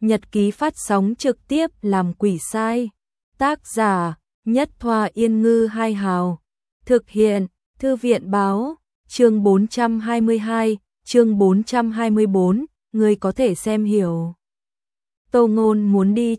Nhật ký phát sóng trực tiếp làm quỷ sai. Tác giả Nhất Thoa Yên Ngư Hai Hào. Thực hiện Thư viện Báo. Chương 422, chương 424, người có thể xem hiểu. Tô Ngôn muốn đi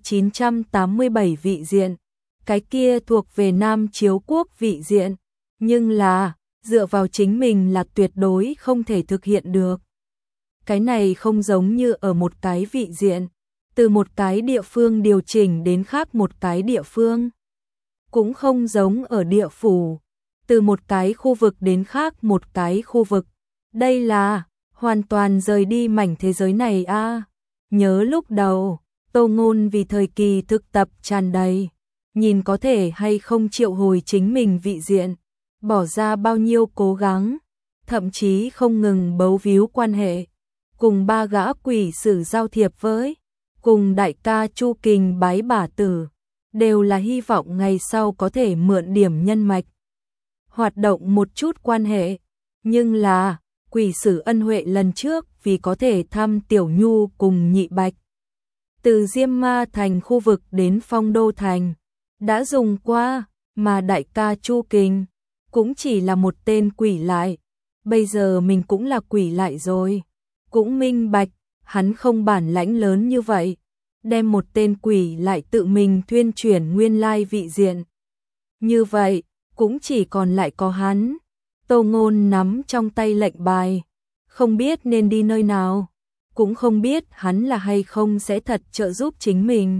987 vị diện, cái kia thuộc về Nam Chiếu Quốc vị diện, nhưng là dựa vào chính mình là tuyệt đối không thể thực hiện được. Cái này không giống như ở một cái vị diện, từ một cái địa phương điều chỉnh đến khác một cái địa phương. Cũng không giống ở địa phủ, từ một cái khu vực đến khác một cái khu vực. Đây là hoàn toàn rời đi mảnh thế giới này a. Nhớ lúc đầu, Tô Ngôn vì thời kỳ thực tập tràn đầy, nhìn có thể hay không triệu hồi chính mình vị diện, bỏ ra bao nhiêu cố gắng, thậm chí không ngừng bấu víu quan hệ, cùng ba gã quỷ sử giao thiệp với, cùng đại ca Chu Kình bái bả tử, đều là hy vọng ngày sau có thể mượn điểm nhân mạch, hoạt động một chút quan hệ. Nhưng là quỷ sử ân huệ lần trước vì có thể thăm Tiểu Nhu cùng Nhị Bạch, từ Diêm Ma Thành khu vực đến Phong Đô Thành, đã dùng qua, mà đại ca Chu Kình cũng chỉ là một tên quỷ lại. Bây giờ mình cũng là quỷ lại rồi, cũng minh bạch, hắn không bản lãnh lớn như vậy, đem một tên quỷ lại tự mình thuyên chuyển nguyên lai vị diện. Như vậy, cũng chỉ còn lại có hắn. Tô Ngôn nắm trong tay lệnh bài, không biết nên đi nơi nào, cũng không biết hắn là hay không sẽ thật trợ giúp chính mình.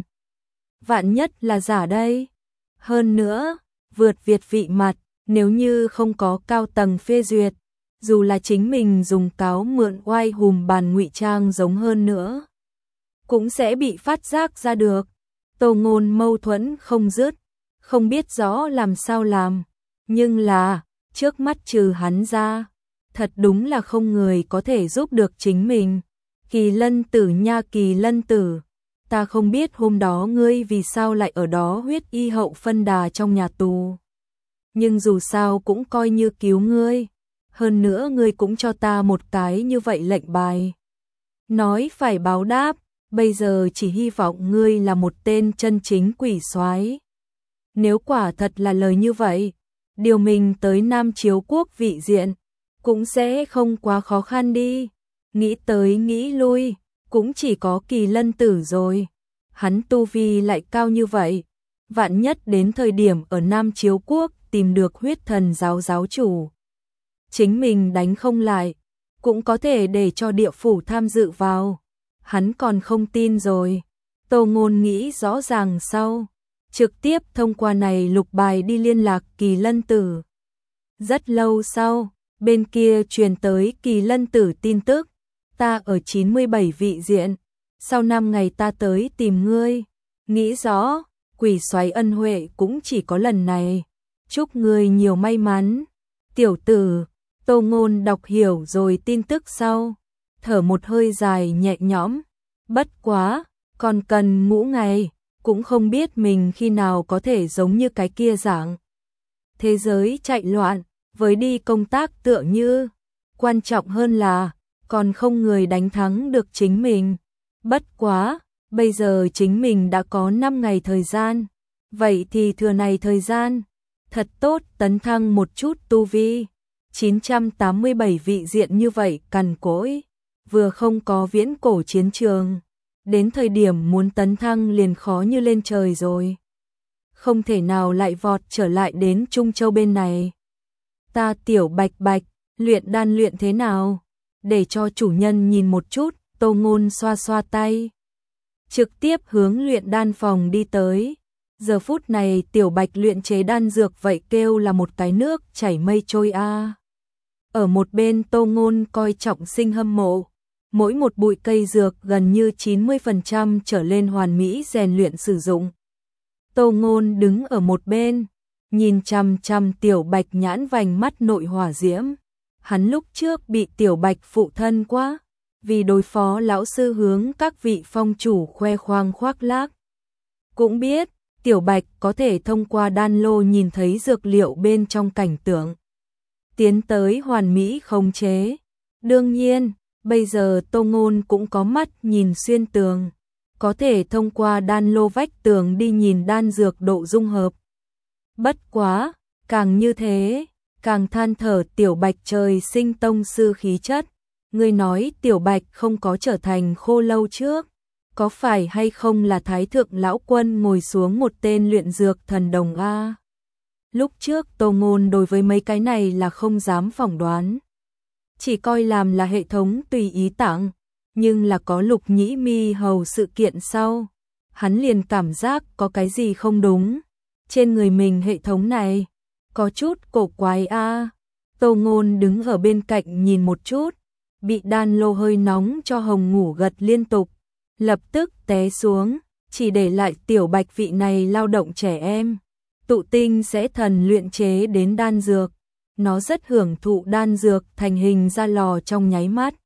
Vạn nhất là giả đây. Hơn nữa, vượt việt vị mặt, nếu như không có cao tầng phê duyệt, dù là chính mình dùng cáo mượn oai hùm bàn ngụy trang giống hơn nữa, cũng sẽ bị phát giác ra được. Tô Ngôn mâu thuẫn không dứt, không biết rõ làm sao làm, nhưng là trước mắt trừ hắn ra, thật đúng là không người có thể giúp được chính mình. Kỳ Lân Tử nha, Kỳ Lân Tử, ta không biết hôm đó ngươi vì sao lại ở đó huyết y hậu phân đà trong nhà tù, nhưng dù sao cũng coi như cứu ngươi, hơn nữa ngươi cũng cho ta một cái như vậy lệnh bài, nói phải báo đáp, bây giờ chỉ hy vọng ngươi là một tên chân chính quỷ soái. Nếu quả thật là lời như vậy, điều mình tới Nam Chiếu Quốc vị diện cũng sẽ không quá khó khăn đi. Nghĩ tới nghĩ lui, cũng chỉ có Kỳ Lân Tử rồi. Hắn tu vi lại cao như vậy, vạn nhất đến thời điểm ở Nam Chiếu Quốc tìm được huyết thần giáo giáo chủ, chính mình đánh không lại, cũng có thể để cho địa phủ tham dự vào. Hắn còn không tin rồi. Tô Ngôn nghĩ rõ ràng sau, trực tiếp thông qua này lục bài đi liên lạc Kỳ Lân Tử. Rất lâu sau, bên kia truyền tới Kỳ Lân Tử tin tức, ta ở 97 vị diện, sau 5 ngày ta tới tìm ngươi. Nghĩ rõ, quỷ soái ân huệ cũng chỉ có lần này. Chúc ngươi nhiều may mắn. Tiểu tử. Tô Ngôn đọc hiểu rồi tin tức sau, thở một hơi dài nhẹ nhõm. Bất quá, còn cần ngũ ngày, cũng không biết mình khi nào có thể giống như cái kia dạng. Thế giới chạy loạn, với đi công tác tựa như, quan trọng hơn là còn không người đánh thắng được chính mình. Bất quá, bây giờ chính mình đã có 5 ngày thời gian, vậy thì thừa này thời gian, thật tốt tấn thăng một chút tu vi. 987 vị diện như vậy cằn cỗi, vừa không có viễn cổ chiến trường, đến thời điểm muốn tấn thăng liền khó như lên trời rồi. Không thể nào lại vọt trở lại đến Trung Châu bên này. Ta Tiểu Bạch Bạch, luyện đan luyện thế nào? Để cho chủ nhân nhìn một chút. Tô Ngôn xoa xoa tay, trực tiếp hướng luyện đan phòng đi tới. Giờ phút này Tiểu Bạch luyện chế đan dược vậy kêu là một cái nước chảy mây trôi a. Ở một bên Tô Ngôn coi trọng sinh hâm mộ, mỗi một bụi cây dược gần như 90% trở lên hoàn mỹ rèn luyện sử dụng. Tô Ngôn đứng ở một bên, nhìn chằm chằm Tiểu Bạch nhãn vành mắt nội hỏa diễm. Hắn lúc trước bị Tiểu Bạch phụ thân quá, vì đối phó lão sư hướng các vị phong chủ khoe khoang khoác lác. Cũng biết, Tiểu Bạch có thể thông qua đan lô nhìn thấy dược liệu bên trong cảnh tượng, tiến tới hoàn mỹ khống chế. Đương nhiên, bây giờ Tô Ngôn cũng có mắt nhìn xuyên tường, có thể thông qua đan lô vách tường đi nhìn đan dược độ dung hợp. Bất quá, càng như thế, càng than thở Tiểu Bạch trời sinh tông sư khí chất. Ngươi nói Tiểu Bạch không có trở thành khô lâu trước, có phải hay không là Thái thượng lão quân ngồi xuống một tên luyện dược thần đồng a? Lúc trước Tô Ngôn đối với mấy cái này là không dám phỏng đoán, chỉ coi làm là hệ thống tùy ý tặng, nhưng là có Lục Nhĩ Mi hầu sự kiện sau, hắn liền cảm giác có cái gì không đúng. Trên người mình hệ thống này có chút cổ quái a. Tô Ngôn đứng ở bên cạnh nhìn một chút, bị đan lô hơi nóng cho hồng ngủ gật liên tục, lập tức té xuống, chỉ để lại Tiểu Bạch vị này lao động trẻ em. Tụ tinh sẽ thần luyện chế đến đan dược, nó rất hưởng thụ đan dược thành hình ra lò trong nháy mắt.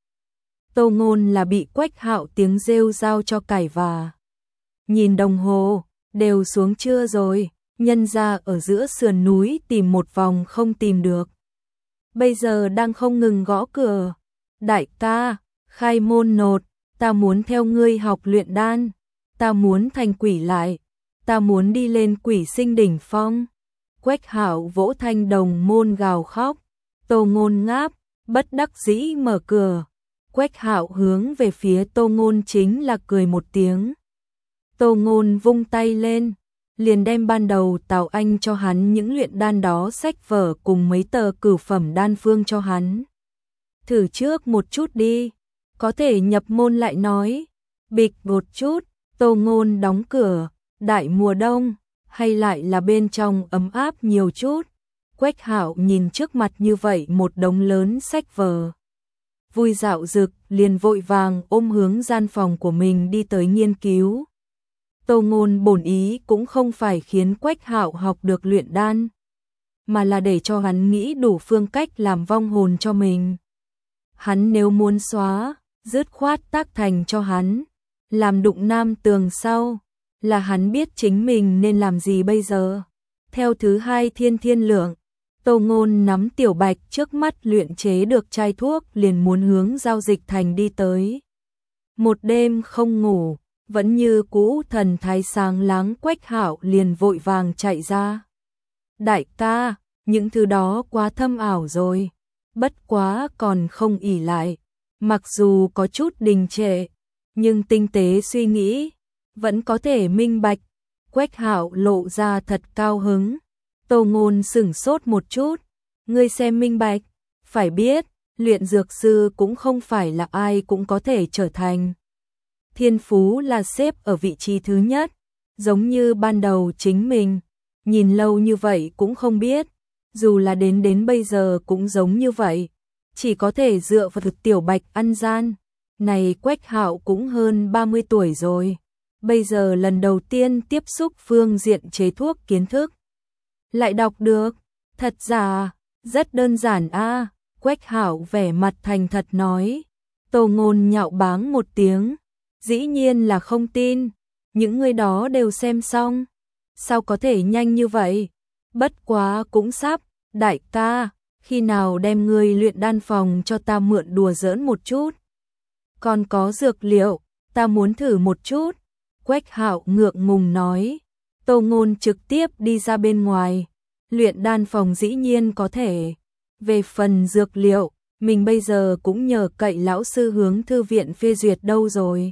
Tô Ngôn là bị Quách Hạo tiếng rêu rao cho cải và. Nhìn đồng hồ, đều xuống trưa rồi, nhân ra ở giữa sườn núi tìm một vòng không tìm được. Bây giờ đang không ngừng gõ cửa. Đại ca, khai môn nột, ta muốn theo ngươi học luyện đan, ta muốn thành quỷ lại, ta muốn đi lên quỷ sinh đỉnh phong. Quách Hạo vỗ thanh đồng môn gào khóc. Tô Ngôn ngáp, bất đắc dĩ mở cửa. Quách Hạo hướng về phía Tô Ngôn chính là cười một tiếng. Tô Ngôn vung tay lên, liền đem ban đầu Tào Anh cho hắn những luyện đan đó sách vở cùng mấy tờ cửu phẩm đan phương cho hắn. Thử trước một chút đi, có thể nhập môn lại nói. Bịch một chút, Tô Ngôn đóng cửa. Đại mùa đông, hay lại là bên trong ấm áp nhiều chút. Quách Hạo nhìn trước mặt như vậy một đống lớn sách vở, vui dạo dực, liền vội vàng ôm hướng gian phòng của mình đi tới nghiên cứu. Tô Ngôn bổn ý cũng không phải khiến Quách Hạo học được luyện đan, mà là để cho hắn nghĩ đủ phương cách làm vong hồn cho mình. Hắn nếu muốn xóa, dứt khoát tác thành cho hắn, làm đụng nam tường sau, là hắn biết chính mình nên làm gì bây giờ. Theo thứ hai thiên thiên lượng, Tô Ngôn nắm Tiểu Bạch trước mắt luyện chế được chai thuốc liền muốn hướng giao dịch thành đi tới. Một đêm không ngủ, vẫn như cũ thần thái sáng láng. Quách Hạo liền vội vàng chạy ra. Đại ca, những thứ đó quá thâm ảo rồi, bất quá còn không ỷ lại, mặc dù có chút đình trệ, nhưng tinh tế suy nghĩ, vẫn có thể minh bạch. Quách Hạo lộ ra thật cao hứng. Tô Ngôn sửng sốt một chút. Ngươi xem minh bạch, phải biết, luyện dược sư cũng không phải là ai cũng có thể trở thành. Thiên phú là xếp ở vị trí thứ nhất, giống như ban đầu chính mình, nhìn lâu như vậy cũng không biết, dù là đến bây giờ cũng giống như vậy, chỉ có thể dựa vào thực Tiểu Bạch ăn gian. Này Quách Hạo cũng hơn 30 tuổi rồi, bây giờ lần đầu tiên tiếp xúc phương diện chế thuốc kiến thức. Lại đọc được, thật giả, rất đơn giản a. Quách Hạo vẻ mặt thành thật nói. Tô Ngôn nhạo báng một tiếng, dĩ nhiên là không tin, những người đó đều xem xong, sao có thể nhanh như vậy? Bất quá cũng sắp. Đại ca, khi nào đem ngươi luyện đan phòng cho ta mượn đùa giỡn một chút? Còn có dược liệu, ta muốn thử một chút. Quách Hạo ngượng ngùng nói. Tô Ngôn trực tiếp đi ra bên ngoài. Luyện đan phòng dĩ nhiên có thể. Về phần dược liệu, mình bây giờ cũng nhờ cậy lão sư hướng thư viện phê duyệt đâu rồi.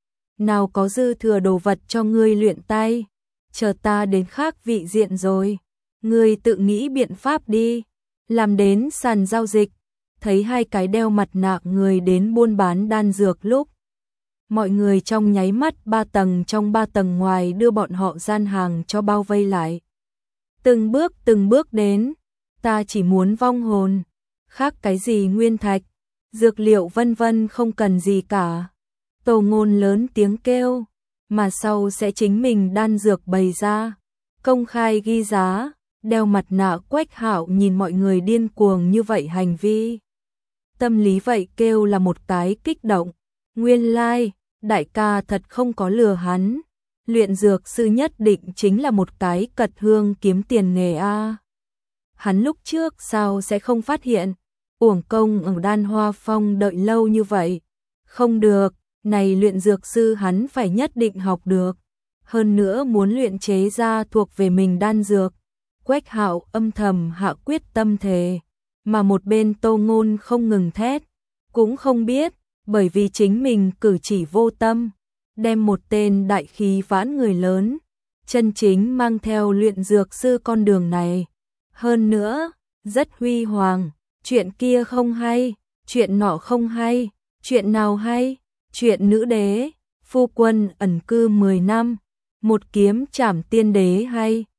Nào có dư thừa đồ vật cho ngươi luyện tay, chờ ta đến khác vị diện rồi. Ngươi tự nghĩ biện pháp đi. Làm đến sàn giao dịch, thấy hai cái đeo mặt nạ người đến buôn bán đan dược lúc. Mọi người trong nháy mắt 3 tầng trong 3 tầng ngoài đưa bọn họ gian hàng cho bao vây lại. Từng bước đến, ta chỉ muốn vong hồn, khác cái gì nguyên thạch, dược liệu vân vân không cần gì cả. Tô Ngôn lớn tiếng kêu, mà sau sẽ chính mình đan dược bày ra, công khai ghi giá. Đeo mặt nạ Quách Hạo nhìn mọi người điên cuồng như vậy hành vi, tâm lý vậy kêu là một cái kích động. Nguyên lai, đại ca thật không có lừa hắn, luyện dược sư nhất định chính là một cái cật hương kiếm tiền nghề a. Hắn lúc trước sao sẽ không phát hiện, uổng công ở Đan Hoa Phong đợi lâu như vậy. Không được, này luyện dược sư hắn phải nhất định học được. Hơn nữa muốn luyện chế ra thuộc về mình đan dược. Quách Hạo âm thầm hạ quyết tâm thề, mà một bên Tô Ngôn không ngừng thét, cũng không biết, bởi vì chính mình cử chỉ vô tâm, đem một tên đại khí vãn người lớn, chân chính mang theo luyện dược sư con đường này. Hơn nữa, rất huy hoàng, chuyện kia không hay, chuyện nọ không hay, chuyện nào hay, chuyện nữ đế, phu quân ẩn cư 10 năm, một kiếm trảm tiên đế hay.